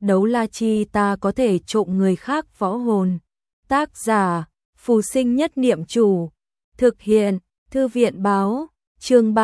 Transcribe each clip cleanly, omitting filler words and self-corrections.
đấu la chi ta có thể trộm người khác võ hồn. Tác giả, Phù Sinh Nhất Niệm Chủ. Thực hiện, Thư viện báo, chương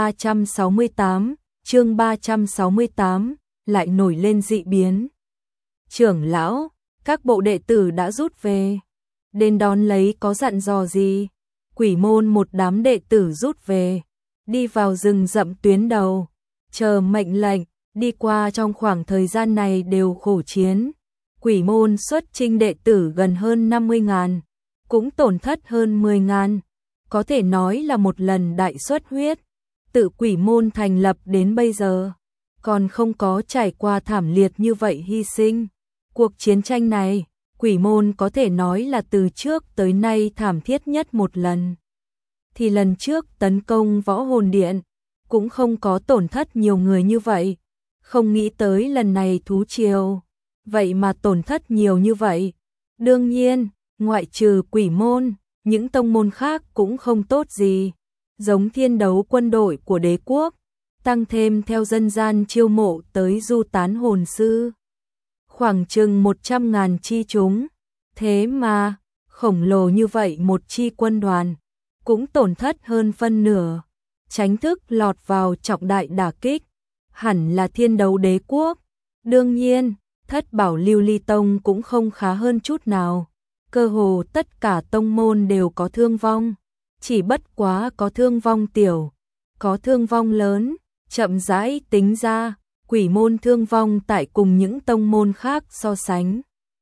368, lại nổi lên dị biến. Trưởng lão, các bộ đệ tử đã rút về. Đến đón lấy có dặn dò gì? Quỷ môn một đám đệ tử rút về, đi vào rừng rậm tuyến đầu, chờ mệnh lệnh, đi qua trong khoảng thời gian này đều khổ chiến. Quỷ môn xuất chinh đệ tử gần hơn 50.000, cũng tổn thất hơn 10.000, có thể nói là một lần đại xuất huyết. Tự quỷ môn thành lập đến bây giờ, còn không có trải qua thảm liệt như vậy hy sinh. Cuộc chiến tranh này, quỷ môn có thể nói là từ trước tới nay thảm thiết nhất một lần. Thì lần trước tấn công Võ Hồn Điện, cũng không có tổn thất nhiều người như vậy. Không nghĩ tới lần này thú triều, vậy mà tổn thất nhiều như vậy. Đương nhiên, ngoại trừ quỷ môn, những tông môn khác cũng không tốt gì. Giống Thiên Đấu quân đội của đế quốc, tăng thêm theo dân gian chiêu mộ tới du tán hồn sư. Khoảng chừng 100.000 chi chúng, thế mà, khổng lồ như vậy một chi quân đoàn, cũng tổn thất hơn phân nửa, tránh thức lọt vào trọng đại đả kích, hẳn là Thiên Đấu đế quốc. Đương nhiên, Thất Bảo Lưu Ly Tông cũng không khá hơn chút nào, cơ hồ tất cả tông môn đều có thương vong, chỉ bất quá có thương vong tiểu, có thương vong lớn, chậm rãi tính ra, quỷ môn thương vong tại cùng những tông môn khác so sánh,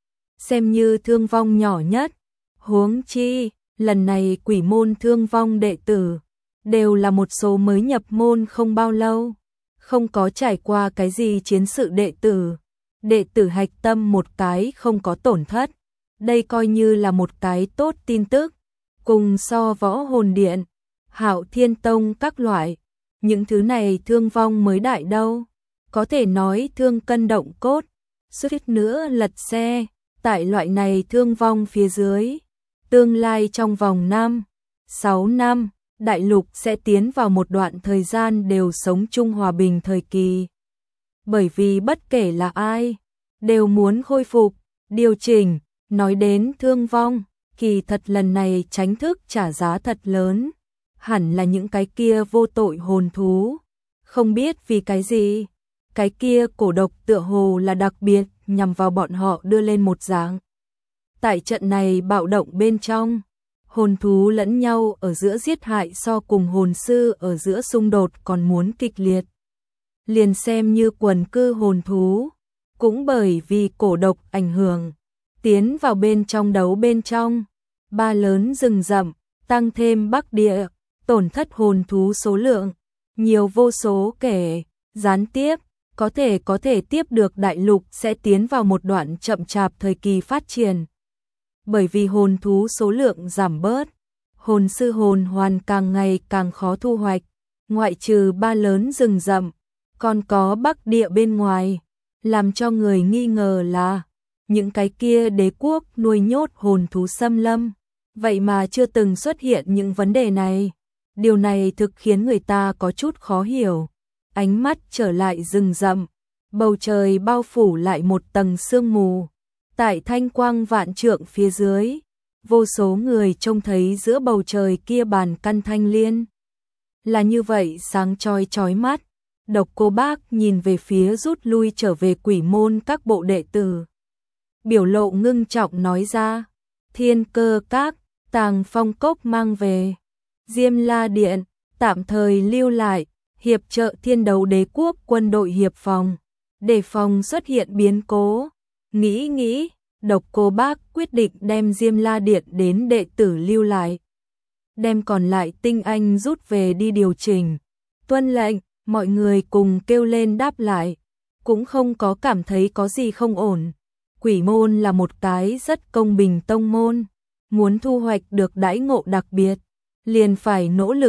xem như thương vong nhỏ nhất. Huống chi, lần này quỷ môn thương vong đệ tử, đều là một số mới nhập môn không bao lâu, không có trải qua cái gì chiến sự đệ tử. Đệ tử hạch tâm một cái không có tổn thất, đây coi như là một cái tốt tin tức. Cùng so Võ Hồn Điện, Hạo Thiên Tông các loại, những thứ này thương vong mới đại đâu, có thể nói thương cân động cốt, suýt nữa lật xe. Tại loại này thương vong phía dưới, tương lai trong vòng 5-6 năm, đại lục sẽ tiến vào một đoạn thời gian đều sống chung hòa bình thời kỳ. Bởi vì bất kể là ai, đều muốn khôi phục, điều chỉnh. Nói đến thương vong, kỳ thật lần này tránh thức trả giá thật lớn, hẳn là những cái kia vô tội hồn thú. Không biết vì cái gì, cái kia cổ độc tựa hồ là đặc biệt nhằm vào bọn họ đưa lên một dạng. Tại trận này bạo động bên trong, hồn thú lẫn nhau ở giữa giết hại so cùng hồn sư ở giữa xung đột còn muốn kịch liệt. Liền xem như quần cư hồn thú, cũng bởi vì cổ độc ảnh hưởng, tiến vào bên trong đấu bên trong, ba lớn rừng rậm, tăng thêm Bắc Địa, tổn thất hồn thú số lượng, nhiều vô số kể, gián tiếp, có thể tiếp được đại lục sẽ tiến vào một đoạn chậm chạp thời kỳ phát triển. Bởi vì hồn thú số lượng giảm bớt, hồn sư hồn hoàn càng ngày càng khó thu hoạch, ngoại trừ ba lớn rừng rậm, còn có Bắc Địa bên ngoài, làm cho người nghi ngờ là những cái kia đế quốc nuôi nhốt hồn thú xâm lâm, vậy mà chưa từng xuất hiện những vấn đề này. Điều này thực khiến người ta có chút khó hiểu. Ánh mắt trở lại rừng rậm, bầu trời bao phủ lại một tầng sương mù. Tại thanh quang vạn trượng phía dưới, vô số người trông thấy giữa bầu trời kia bàn căn thanh liên. Là như vậy sáng chói mắt. Độc Cô Bác nhìn về phía rút lui trở về quỷ môn các bộ đệ tử. Biểu lộ ngưng trọng nói ra, Thiên Cơ Các, Tàng Phong Cốc mang về, Diêm La Điện, tạm thời lưu lại, hiệp trợ Thiên Đấu đế quốc quân đội hiệp phòng, để phòng xuất hiện biến cố. Nghĩ, Độc Cô Bác quyết định đem Diêm La Điện đến đệ tử lưu lại, đem còn lại tinh anh rút về đi điều chỉnh. Tuân lệnh, mọi người cùng kêu lên đáp lại, cũng không có cảm thấy có gì không ổn. Quỷ môn là một cái rất công bình tông môn, muốn thu hoạch được đãi ngộ đặc biệt, liền phải nỗ lực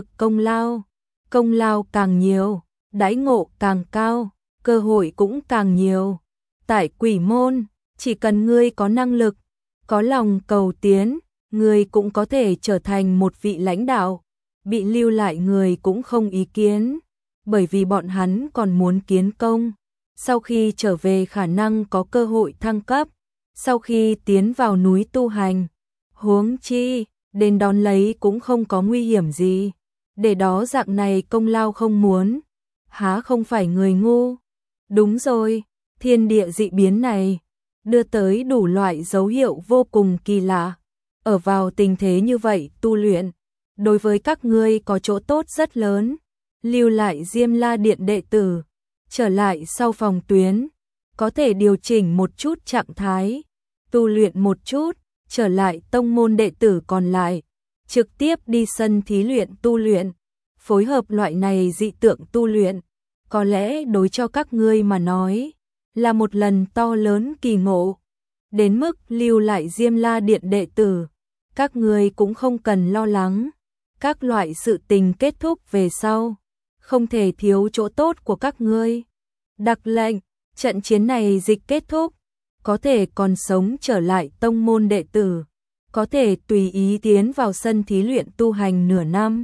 công lao càng nhiều, đãi ngộ càng cao, cơ hội cũng càng nhiều. Tại quỷ môn, chỉ cần ngươi có năng lực, có lòng cầu tiến, ngươi cũng có thể trở thành một vị lãnh đạo. Bị lưu lại người cũng không ý kiến, bởi vì bọn hắn còn muốn kiến công, sau khi trở về khả năng có cơ hội thăng cấp, sau khi tiến vào núi tu hành. Huống chi, đến đón lấy cũng không có nguy hiểm gì. Để đó dạng này công lao không muốn, há không phải người ngu. Đúng rồi, thiên địa dị biến này đưa tới đủ loại dấu hiệu vô cùng kỳ lạ. Ở vào tình thế như vậy tu luyện, đối với các ngươi có chỗ tốt rất lớn. Lưu lại Diêm La Điện đệ tử, trở lại sau phòng tuyến, có thể điều chỉnh một chút trạng thái, tu luyện một chút, trở lại tông môn đệ tử còn lại, trực tiếp đi sân thí luyện tu luyện, phối hợp loại này dị tượng tu luyện, có lẽ đối cho các ngươi mà nói, là một lần to lớn kỳ ngộ. Đến mức lưu lại Diêm La Điện đệ tử, các ngươi cũng không cần lo lắng, các loại sự tình kết thúc về sau, không thể thiếu chỗ tốt của các ngươi. Đặc lệnh, trận chiến này dịch kết thúc, có thể còn sống trở lại tông môn đệ tử, có thể tùy ý tiến vào sân thí luyện tu hành nửa năm.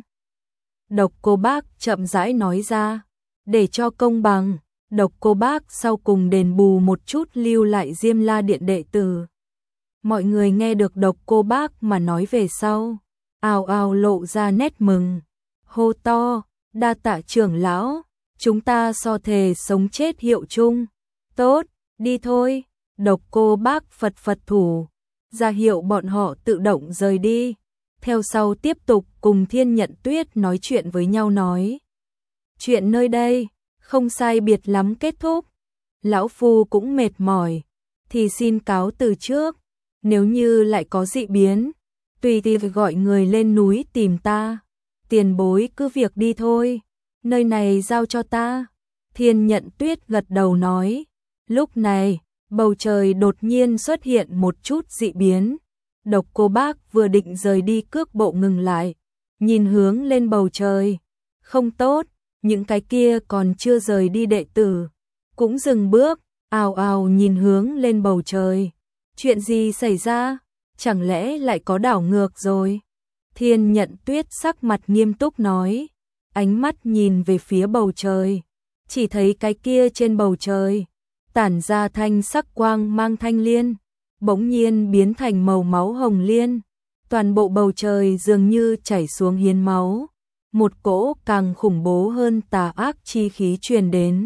Độc Cô Bác chậm rãi nói ra, để cho công bằng, Độc Cô Bác sau cùng đền bù một chút lưu lại Diêm La Điện đệ tử. Mọi người nghe được Độc Cô Bác mà nói về sau, ào ào lộ ra nét mừng, hô to, đa tạ trưởng lão, chúng ta so thề sống chết hiệu chung. Tốt, đi thôi. Độc Cô Bác phật phật thủ, ra hiệu bọn họ tự động rời đi. Theo sau tiếp tục cùng Thiên Nhận Tuyết nói chuyện với nhau nói. Chuyện nơi đây, không sai biệt lắm kết thúc. Lão Phu cũng mệt mỏi, thì xin cáo từ trước. Nếu như lại có dị biến, tùy gọi người lên núi tìm ta. Tiền bối cứ việc đi thôi, nơi này giao cho ta. Thiên Nhận Tuyết gật đầu nói. Lúc này, bầu trời đột nhiên xuất hiện một chút dị biến. Độc Cô Bác vừa định rời đi cước bộ ngừng lại, nhìn hướng lên bầu trời. Không tốt, những cái kia còn chưa rời đi đệ tử cũng dừng bước, ào ào nhìn hướng lên bầu trời. Chuyện gì xảy ra? Chẳng lẽ lại có đảo ngược rồi? Thiên Nhận Tuyết sắc mặt nghiêm túc nói, ánh mắt nhìn về phía bầu trời, chỉ thấy cái kia trên bầu trời tản ra thanh sắc quang mang thanh liên, bỗng nhiên biến thành màu máu hồng liên, toàn bộ bầu trời dường như chảy xuống hiến máu, một cỗ càng khủng bố hơn tà ác chi khí truyền đến.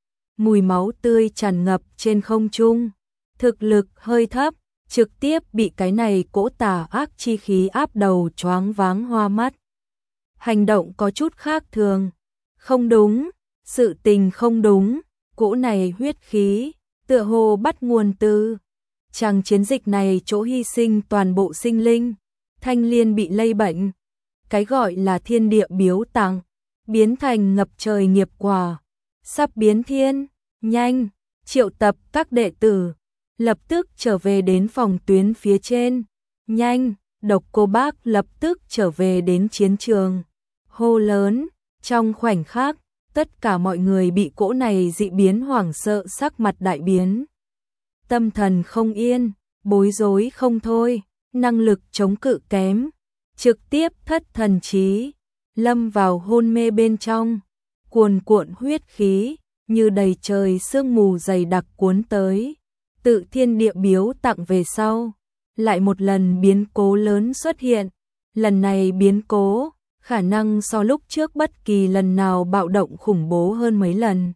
Mùi máu tươi tràn ngập trên không trung, thực lực hơi thấp, trực tiếp bị cái này cỗ tà ác chi khí áp đầu choáng váng hoa mắt. Hành động có chút khác thường, không đúng, sự tình không đúng, cỗ này huyết khí, tựa hồ bắt nguồn từ chàng chiến dịch này chỗ hy sinh toàn bộ sinh linh, thanh liên bị lây bệnh. Cái gọi là thiên địa biếu tặng, biến thành ngập trời nghiệp quả, sắp biến thiên, nhanh, triệu tập các đệ tử, lập tức trở về đến phòng tuyến phía trên, nhanh, Độc Cô Bác lập tức trở về đến chiến trường, hô lớn, trong khoảnh khắc, tất cả mọi người bị cỗ này dị biến hoảng sợ sắc mặt đại biến. Tâm thần không yên, bối rối không thôi, năng lực chống cự kém, trực tiếp thất thần trí, lâm vào hôn mê bên trong, cuồn cuộn huyết khí, như đầy trời sương mù dày đặc cuốn tới, tự thiên địa biếu tặng về sau. Lại một lần biến cố lớn xuất hiện, lần này biến cố, khả năng so lúc trước bất kỳ lần nào bạo động khủng bố hơn mấy lần.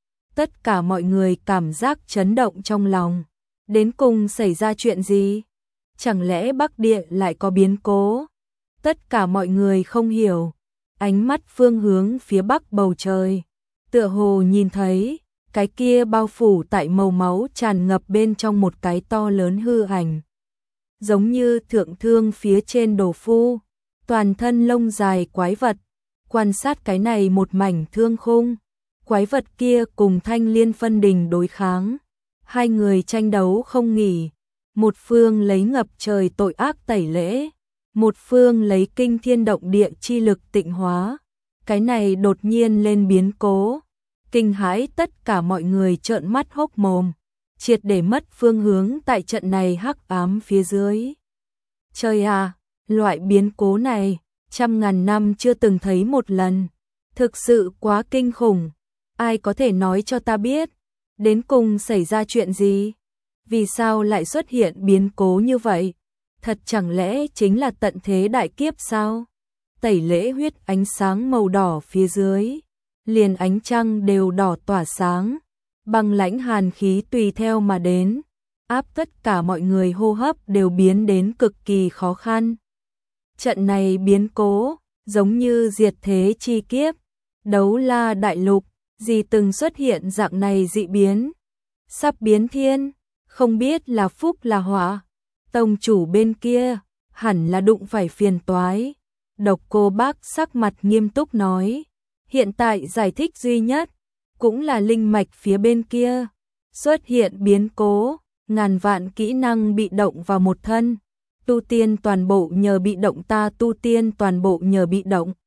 Tất cả mọi người cảm giác chấn động trong lòng, đến cùng xảy ra chuyện gì? Chẳng lẽ Bắc Địa lại có biến cố? Tất cả mọi người không hiểu, ánh mắt phương hướng phía bắc bầu trời, tựa hồ nhìn thấy, cái kia bao phủ tại màu máu tràn ngập bên trong một cái to lớn hư ảnh. Giống như thượng thương phía trên đồ phu, toàn thân lông dài quái vật, quan sát cái này một mảnh thương khung, quái vật kia cùng Thanh Liên phân đình đối kháng, hai người tranh đấu không nghỉ, một phương lấy ngập trời tội ác tẩy lễ, một phương lấy kinh thiên động địa chi lực tịnh hóa, cái này đột nhiên lên biến cố, kinh hãi tất cả mọi người trợn mắt hốc mồm, triệt để mất phương hướng tại trận này hắc ám phía dưới. Trời à, loại biến cố này, trăm ngàn năm chưa từng thấy một lần, thực sự quá kinh khủng, ai có thể nói cho ta biết, Đến cùng xảy ra chuyện gì? Vì sao lại xuất hiện biến cố như vậy? Thật chẳng lẽ chính là tận thế đại kiếp sao? Tẩy lễ huyết ánh sáng màu đỏ phía dưới, liền ánh trăng đều đỏ tỏa sáng, băng lãnh hàn khí tùy theo mà đến, áp tất cả mọi người hô hấp đều biến đến cực kỳ khó khăn. Trận này biến cố, giống như diệt thế chi kiếp, Đấu La đại lục, gì từng xuất hiện dạng này dị biến, sắp biến thiên, không biết là phúc là họa. Tông chủ bên kia, hẳn là đụng phải phiền toái. Độc Cô Bác sắc mặt nghiêm túc nói, hiện tại giải thích duy nhất, cũng là linh mạch phía bên kia, xuất hiện biến cố, ngàn vạn kỹ năng bị động vào một thân, tu tiên toàn bộ nhờ bị động ta tu tiên toàn bộ nhờ bị động.